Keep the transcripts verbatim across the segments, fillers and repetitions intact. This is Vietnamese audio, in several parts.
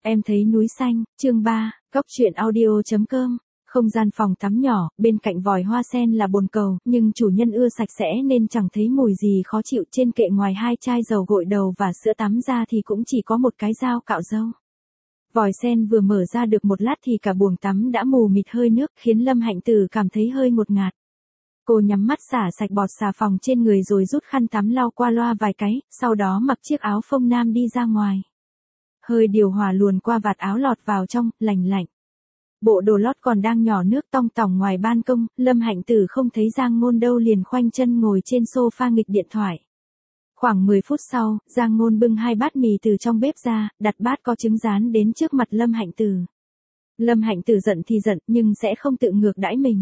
Em thấy núi xanh, chương ba, góc truyện audio chấm com. Không gian phòng tắm nhỏ, bên cạnh vòi hoa sen là bồn cầu, nhưng chủ nhân ưa sạch sẽ nên chẳng thấy mùi gì khó chịu. Trên kệ ngoài hai chai dầu gội đầu và sữa tắm ra thì cũng chỉ có một cái dao cạo râu. Vòi sen vừa mở ra được một lát thì cả buồng tắm đã mù mịt hơi nước, khiến Lâm Hạnh Tử cảm thấy hơi ngột ngạt. Cô nhắm mắt xả sạch bọt xà phòng trên người rồi rút khăn tắm lau qua loa vài cái, sau đó mặc chiếc áo phông nam đi ra ngoài. Hơi điều hòa luồn qua vạt áo lọt vào trong, lành lạnh. Bộ đồ lót còn đang nhỏ nước tong tỏng ngoài ban công, Lâm Hạnh Tử không thấy Giang Ngôn đâu liền khoanh chân ngồi trên sofa nghịch điện thoại. Khoảng mười phút sau, Giang Ngôn bưng hai bát mì từ trong bếp ra, đặt bát có trứng rán đến trước mặt Lâm Hạnh Tử. Lâm Hạnh Tử giận thì giận nhưng sẽ không tự ngược đãi mình.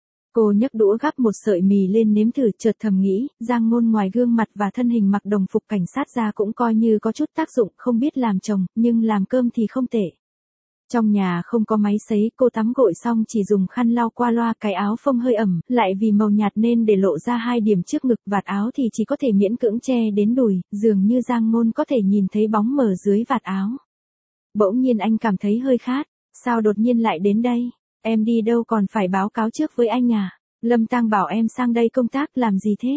Cô nhấc đũa gắp một sợi mì lên nếm thử, chợt thầm nghĩ, Giang Ngôn ngoài gương mặt và thân hình mặc đồng phục cảnh sát ra cũng coi như có chút tác dụng, không biết làm chồng, nhưng làm cơm thì không tệ. Trong nhà không có máy sấy, cô tắm gội xong chỉ dùng khăn lau qua loa, cái áo phông hơi ẩm, lại vì màu nhạt nên để lộ ra hai điểm trước ngực, vạt áo thì chỉ có thể miễn cưỡng che đến đùi, dường như Giang Ngôn có thể nhìn thấy bóng mờ dưới vạt áo. Bỗng nhiên anh cảm thấy hơi khát, sao đột nhiên lại đến đây? Em đi đâu còn phải báo cáo trước với anh à? Lâm Tăng bảo em sang đây công tác làm gì thế?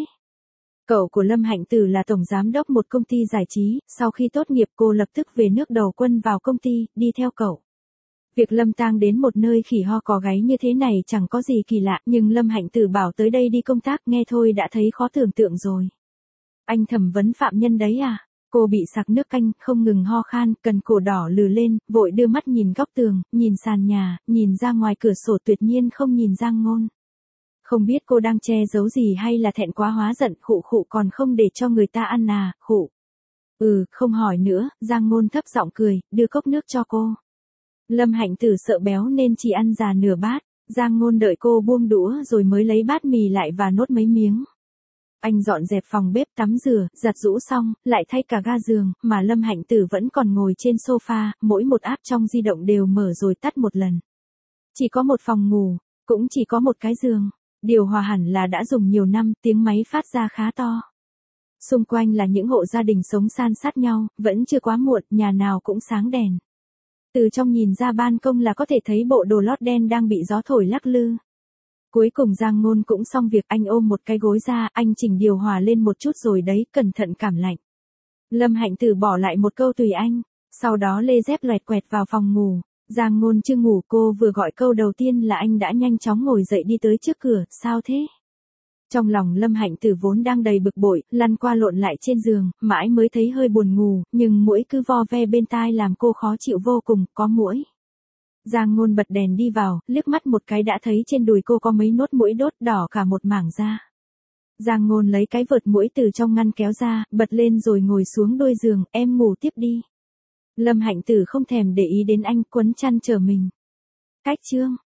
Cậu của Lâm Hạnh Tử là tổng giám đốc một công ty giải trí, sau khi tốt nghiệp cô lập tức về nước đầu quân vào công ty, đi theo cậu. Việc Lâm Tăng đến một nơi khỉ ho cò gáy như thế này chẳng có gì kỳ lạ, nhưng Lâm Hạnh Tử bảo tới đây đi công tác nghe thôi đã thấy khó tưởng tượng rồi. Anh thẩm vấn phạm nhân đấy à? Cô bị sặc nước canh, không ngừng ho khan, cần cổ đỏ lừ lên, vội đưa mắt nhìn góc tường, nhìn sàn nhà, nhìn ra ngoài cửa sổ, tuyệt nhiên không nhìn Giang Ngôn. Không biết cô đang che giấu gì hay là thẹn quá hóa giận, khụ khụ còn không để cho người ta ăn à, khụ. Ừ, không hỏi nữa, Giang Ngôn thấp giọng cười, đưa cốc nước cho cô. Lâm Hạnh Tử sợ béo nên chỉ ăn già nửa bát, Giang Ngôn đợi cô buông đũa rồi mới lấy bát mì lại và nốt mấy miếng. Anh dọn dẹp phòng bếp, tắm rửa, giặt giũ xong, lại thay cả ga giường, mà Lâm Hạnh Tử vẫn còn ngồi trên sofa, mỗi một app trong di động đều mở rồi tắt một lần. Chỉ có một phòng ngủ, cũng chỉ có một cái giường, điều hòa hẳn là đã dùng nhiều năm, tiếng máy phát ra khá to. Xung quanh là những hộ gia đình sống san sát nhau, vẫn chưa quá muộn, nhà nào cũng sáng đèn. Từ trong nhìn ra ban công là có thể thấy bộ đồ lót đen đang bị gió thổi lắc lư. Cuối cùng Giang Ngôn cũng xong việc, anh ôm một cái gối ra, anh chỉnh điều hòa lên một chút rồi đấy, cẩn thận cảm lạnh. Lâm Hạnh Tử bỏ lại một câu tùy anh, sau đó lê dép loẹt quẹt vào phòng ngủ. Giang Ngôn chưa ngủ, cô vừa gọi câu đầu tiên là anh đã nhanh chóng ngồi dậy đi tới trước cửa, sao thế? Trong lòng Lâm Hạnh Tử vốn đang đầy bực bội, lăn qua lộn lại trên giường, mãi mới thấy hơi buồn ngủ, nhưng muỗi cứ vo ve bên tai làm cô khó chịu vô cùng, có muỗi. Giang Ngôn bật đèn đi vào, liếc mắt một cái đã thấy trên đùi cô có mấy nốt muỗi đốt đỏ cả một mảng da. Giang Ngôn lấy cái vợt muỗi từ trong ngăn kéo ra, bật lên rồi ngồi xuống đôi giường, em ngủ tiếp đi. Lâm Hạnh Tử không thèm để ý đến anh, quấn chăn chờ mình. Cách chương.